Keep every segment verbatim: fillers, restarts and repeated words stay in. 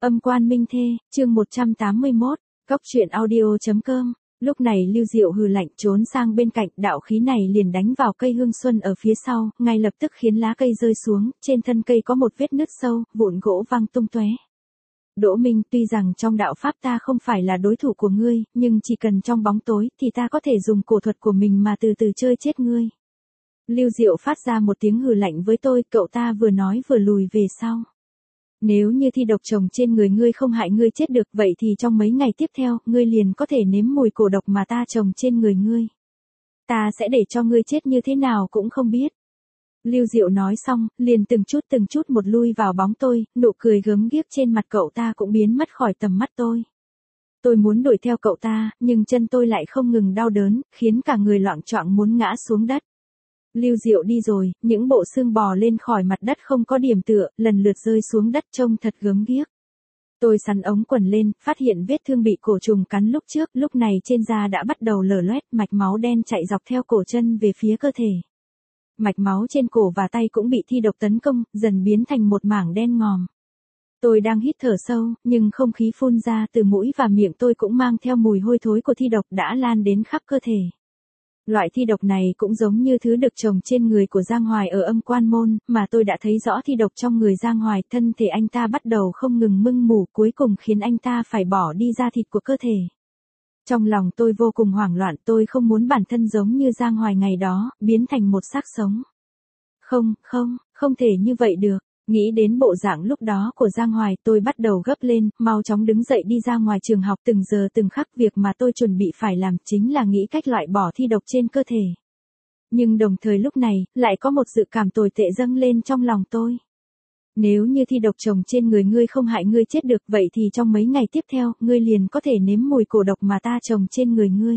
Âm quan minh thê, chương một trăm tám mươi mốt, góc truyện audio.com. Lúc này Lưu Diệu hừ lạnh trốn sang bên cạnh, đạo khí này liền đánh vào cây hương xuân ở phía sau, ngay lập tức khiến lá cây rơi xuống, trên thân cây có một vết nứt sâu, vụn gỗ văng tung tóe. Đỗ Minh, tuy rằng trong đạo pháp ta không phải là đối thủ của ngươi, nhưng chỉ cần trong bóng tối thì ta có thể dùng cổ thuật của mình mà từ từ chơi chết ngươi. Lưu Diệu phát ra một tiếng hừ lạnh với tôi, cậu ta vừa nói vừa lùi về sau. Nếu như thi độc trồng trên người ngươi không hại ngươi chết được, vậy thì trong mấy ngày tiếp theo, ngươi liền có thể nếm mùi cổ độc mà ta trồng trên người ngươi. Ta sẽ để cho ngươi chết như thế nào cũng không biết. Lưu Diệu nói xong, liền từng chút từng chút một lui vào bóng tôi, nụ cười gớm ghiếc trên mặt cậu ta cũng biến mất khỏi tầm mắt tôi. Tôi muốn đuổi theo cậu ta, nhưng chân tôi lại không ngừng đau đớn, khiến cả người loạng choạng muốn ngã xuống đất. Lưu Diệu đi rồi, những bộ xương bò lên khỏi mặt đất không có điểm tựa, lần lượt rơi xuống đất trông thật gớm ghiếc. Tôi sắn ống quần lên, phát hiện vết thương bị cổ trùng cắn lúc trước, lúc này trên da đã bắt đầu lở loét, mạch máu đen chạy dọc theo cổ chân về phía cơ thể. Mạch máu trên cổ và tay cũng bị thi độc tấn công, dần biến thành một mảng đen ngòm. Tôi đang hít thở sâu, nhưng không khí phun ra từ mũi và miệng tôi cũng mang theo mùi hôi thối của thi độc đã lan đến khắp cơ thể. Loại thi độc này cũng giống như thứ được trồng trên người của Giang Hoài ở Âm Quan Môn, mà tôi đã thấy rõ thi độc trong người Giang Hoài, thân thể anh ta bắt đầu không ngừng mưng mủ, cuối cùng khiến anh ta phải bỏ đi da thịt của cơ thể. Trong lòng tôi vô cùng hoảng loạn, tôi không muốn bản thân giống như Giang Hoài ngày đó, biến thành một xác sống. Không, không, không thể như vậy được. Nghĩ đến bộ dạng lúc đó của Giang Hoài, tôi bắt đầu gấp lên, mau chóng đứng dậy đi ra ngoài trường học, từng giờ từng khắc việc mà tôi chuẩn bị phải làm chính là nghĩ cách loại bỏ thi độc trên cơ thể. Nhưng đồng thời lúc này, lại có một dự cảm tồi tệ dâng lên trong lòng tôi. Nếu như thi độc trồng trên người ngươi không hại ngươi chết được, vậy thì trong mấy ngày tiếp theo, ngươi liền có thể nếm mùi cổ độc mà ta trồng trên người ngươi.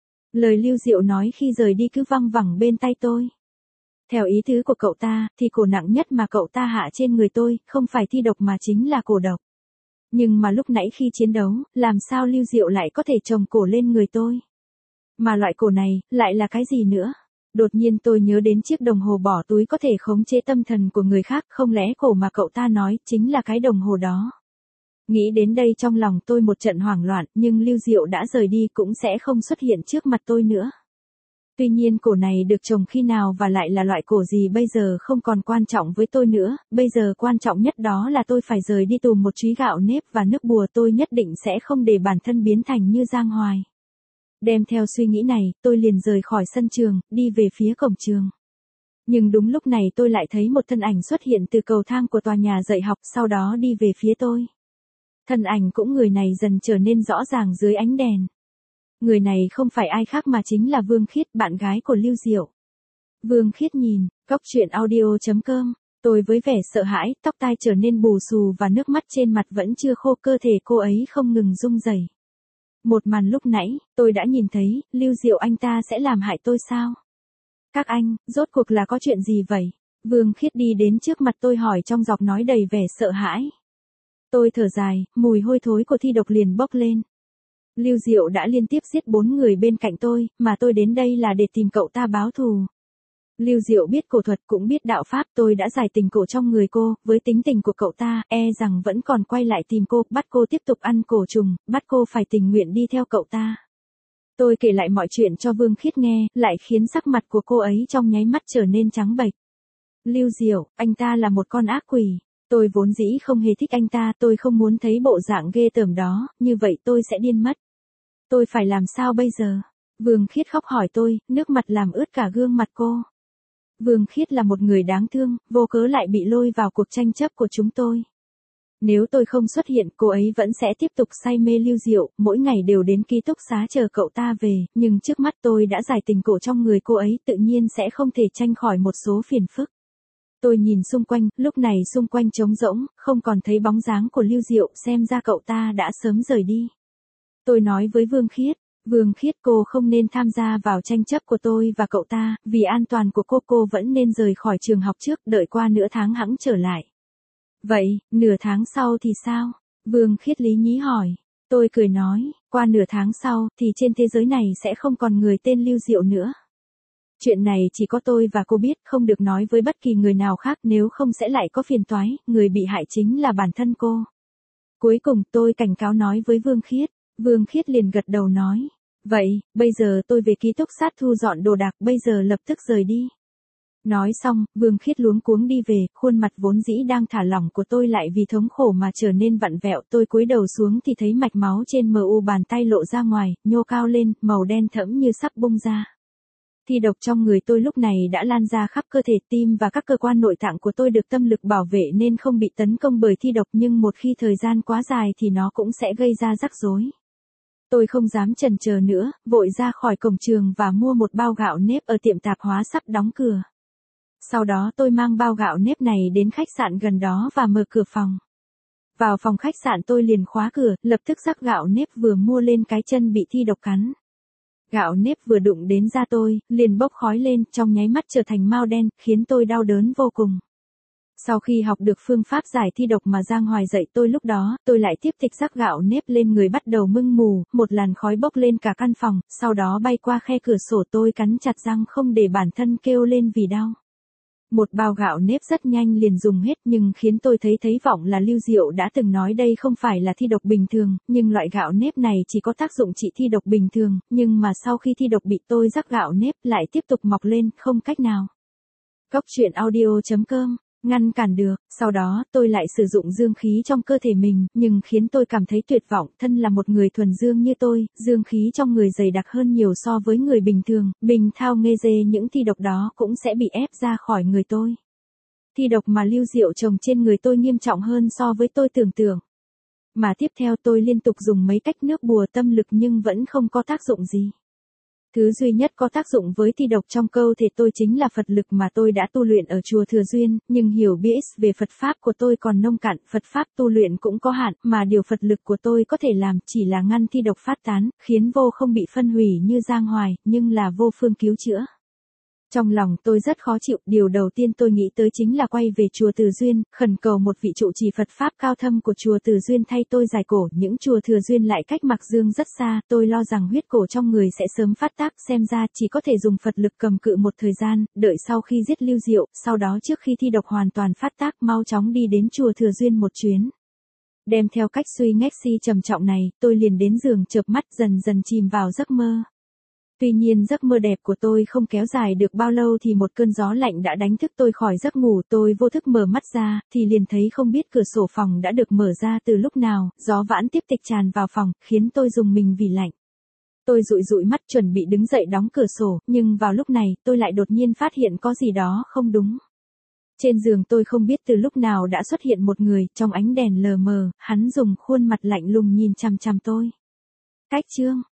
Lời Lưu Diệu nói khi rời đi cứ văng vẳng bên tai tôi. Theo ý tứ của cậu ta, thì cổ nặng nhất mà cậu ta hạ trên người tôi, không phải thi độc mà chính là cổ độc. Nhưng mà lúc nãy khi chiến đấu, làm sao Lưu Diệu lại có thể trồng cổ lên người tôi? Mà loại cổ này, lại là cái gì nữa? Đột nhiên tôi nhớ đến chiếc đồng hồ bỏ túi có thể khống chế tâm thần của người khác, không lẽ cổ mà cậu ta nói, chính là cái đồng hồ đó? Nghĩ đến đây trong lòng tôi một trận hoảng loạn, nhưng Lưu Diệu đã rời đi cũng sẽ không xuất hiện trước mặt tôi nữa. Tuy nhiên cổ này được trồng khi nào và lại là loại cổ gì bây giờ không còn quan trọng với tôi nữa, bây giờ quan trọng nhất đó là tôi phải rời đi tù một trí gạo nếp và nước bùa, tôi nhất định sẽ không để bản thân biến thành như Giang Hoài. Đem theo suy nghĩ này, tôi liền rời khỏi sân trường, đi về phía cổng trường. Nhưng đúng lúc này tôi lại thấy một thân ảnh xuất hiện từ cầu thang của tòa nhà dạy học, sau đó đi về phía tôi. Thân ảnh cũng người này dần trở nên rõ ràng dưới ánh đèn. Người này không phải ai khác mà chính là Vương Khiết, bạn gái của Lưu Diệu. Vương Khiết nhìn, góc truyện audio.com, tôi với vẻ sợ hãi, tóc tai trở nên bù xù và nước mắt trên mặt vẫn chưa khô, cơ thể cô ấy không ngừng rung rẩy. Một màn lúc nãy, tôi đã nhìn thấy, Lưu Diệu anh ta sẽ làm hại tôi sao? Các anh, rốt cuộc là có chuyện gì vậy? Vương Khiết đi đến trước mặt tôi hỏi trong giọng nói đầy vẻ sợ hãi. Tôi thở dài, mùi hôi thối của thi độc liền bốc lên. Lưu Diệu đã liên tiếp giết bốn người bên cạnh tôi, mà tôi đến đây là để tìm cậu ta báo thù. Lưu Diệu biết cổ thuật cũng biết đạo pháp, tôi đã giải tình cổ trong người cô, với tính tình của cậu ta, e rằng vẫn còn quay lại tìm cô, bắt cô tiếp tục ăn cổ trùng, bắt cô phải tình nguyện đi theo cậu ta. Tôi kể lại mọi chuyện cho Vương Khiết nghe, lại khiến sắc mặt của cô ấy trong nháy mắt trở nên trắng bệch. Lưu Diệu, anh ta là một con ác quỷ. Tôi vốn dĩ không hề thích anh ta, tôi không muốn thấy bộ dạng ghê tởm đó, như vậy tôi sẽ điên mất. Tôi phải làm sao bây giờ? Vương Khiết khóc hỏi tôi, nước mặt làm ướt cả gương mặt cô. Vương Khiết là một người đáng thương, vô cớ lại bị lôi vào cuộc tranh chấp của chúng tôi. Nếu tôi không xuất hiện, cô ấy vẫn sẽ tiếp tục say mê Lưu Diệu, mỗi ngày đều đến ký túc xá chờ cậu ta về, nhưng trước mắt tôi đã giải tình cổ trong người cô ấy, tự nhiên sẽ không thể tranh khỏi một số phiền phức. Tôi nhìn xung quanh, lúc này xung quanh trống rỗng, không còn thấy bóng dáng của Lưu Diệu, xem ra cậu ta đã sớm rời đi. Tôi nói với Vương Khiết, Vương Khiết, cô không nên tham gia vào tranh chấp của tôi và cậu ta, vì an toàn của cô cô vẫn nên rời khỏi trường học trước, đợi qua nửa tháng hẵng trở lại. Vậy, nửa tháng sau thì sao? Vương Khiết lý nhí hỏi. Tôi cười nói, qua nửa tháng sau, thì trên thế giới này sẽ không còn người tên Lưu Diệu nữa. Chuyện này chỉ có tôi và cô biết, không được nói với bất kỳ người nào khác, nếu không sẽ lại có phiền toái, người bị hại chính là bản thân cô. Cuối cùng tôi cảnh cáo nói với Vương Khiết, Vương Khiết liền gật đầu nói, vậy, bây giờ tôi về ký túc xá thu dọn đồ đạc, bây giờ lập tức rời đi. Nói xong, Vương Khiết luống cuống đi về, khuôn mặt vốn dĩ đang thả lỏng của tôi lại vì thống khổ mà trở nên vặn vẹo. Tôi cúi đầu xuống thì thấy mạch máu trên mờ u bàn tay lộ ra ngoài, nhô cao lên, màu đen thẫm như sắp bung ra. Thi độc trong người tôi lúc này đã lan ra khắp cơ thể, tim và các cơ quan nội tạng của tôi được tâm lực bảo vệ nên không bị tấn công bởi thi độc, nhưng một khi thời gian quá dài thì nó cũng sẽ gây ra rắc rối. Tôi không dám chần chờ nữa, vội ra khỏi cổng trường và mua một bao gạo nếp ở tiệm tạp hóa sắp đóng cửa. Sau đó tôi mang bao gạo nếp này đến khách sạn gần đó và mở cửa phòng. Vào phòng khách sạn tôi liền khóa cửa, lập tức rắc gạo nếp vừa mua lên cái chân bị thi độc cắn. Gạo nếp vừa đụng đến da tôi, liền bốc khói lên, trong nháy mắt trở thành mao đen, khiến tôi đau đớn vô cùng. Sau khi học được phương pháp giải thi độc mà Giang Hoài dạy tôi lúc đó, tôi lại tiếp tục rắc gạo nếp lên người, bắt đầu mưng mù, một làn khói bốc lên cả căn phòng, sau đó bay qua khe cửa sổ. Tôi cắn chặt răng không để bản thân kêu lên vì đau. Một bao gạo nếp rất nhanh liền dùng hết, nhưng khiến tôi thấy thấy vọng là Lưu Diệu đã từng nói đây không phải là thi độc bình thường, nhưng loại gạo nếp này chỉ có tác dụng trị thi độc bình thường, nhưng mà sau khi thi độc bị tôi rắc gạo nếp lại tiếp tục mọc lên, không cách nào. Cốc truyện audio chấm com ngăn cản được. Sau đó, tôi lại sử dụng dương khí trong cơ thể mình, nhưng khiến tôi cảm thấy tuyệt vọng. Thân là một người thuần dương như tôi, dương khí trong người dày đặc hơn nhiều so với người bình thường. Bình thao nghê dê, những thi độc đó cũng sẽ bị ép ra khỏi người tôi. Thi độc mà Lưu Diệu trồng trên người tôi nghiêm trọng hơn so với tôi tưởng tượng. Mà tiếp theo tôi liên tục dùng mấy cách nước bùa tâm lực nhưng vẫn không có tác dụng gì. Thứ duy nhất có tác dụng với thi độc trong cơ thể tôi chính là Phật lực mà tôi đã tu luyện ở chùa Thừa Duyên, nhưng hiểu biết về Phật Pháp của tôi còn nông cạn, Phật Pháp tu luyện cũng có hạn, mà điều Phật lực của tôi có thể làm chỉ là ngăn thi độc phát tán, khiến vô không bị phân hủy như Giang Hoài, nhưng là vô phương cứu chữa. Trong lòng tôi rất khó chịu, điều đầu tiên tôi nghĩ tới chính là quay về chùa Từ Duyên, khẩn cầu một vị trụ trì Phật Pháp cao thâm của chùa Từ Duyên thay tôi giải cổ. Những chùa Thừa Duyên lại cách Mạc Dương rất xa, tôi lo rằng huyết cổ trong người sẽ sớm phát tác, xem ra chỉ có thể dùng Phật lực cầm cự một thời gian, đợi sau khi giết Lưu Diệu, sau đó trước khi thi độc hoàn toàn phát tác mau chóng đi đến chùa Thừa Duyên một chuyến. Đem theo cách suy ngách si trầm trọng này, tôi liền đến giường chợp mắt dần dần chìm vào giấc mơ. Tuy nhiên giấc mơ đẹp của tôi không kéo dài được bao lâu thì một cơn gió lạnh đã đánh thức tôi khỏi giấc ngủ. Tôi vô thức mở mắt ra, thì liền thấy không biết cửa sổ phòng đã được mở ra từ lúc nào, gió vãn tiếp tục tràn vào phòng, khiến tôi rùng mình vì lạnh. Tôi dụi dụi mắt chuẩn bị đứng dậy đóng cửa sổ, nhưng vào lúc này, tôi lại đột nhiên phát hiện có gì đó không đúng. Trên giường tôi không biết từ lúc nào đã xuất hiện một người, trong ánh đèn lờ mờ, hắn dùng khuôn mặt lạnh lùng nhìn chằm chằm tôi. Cách chương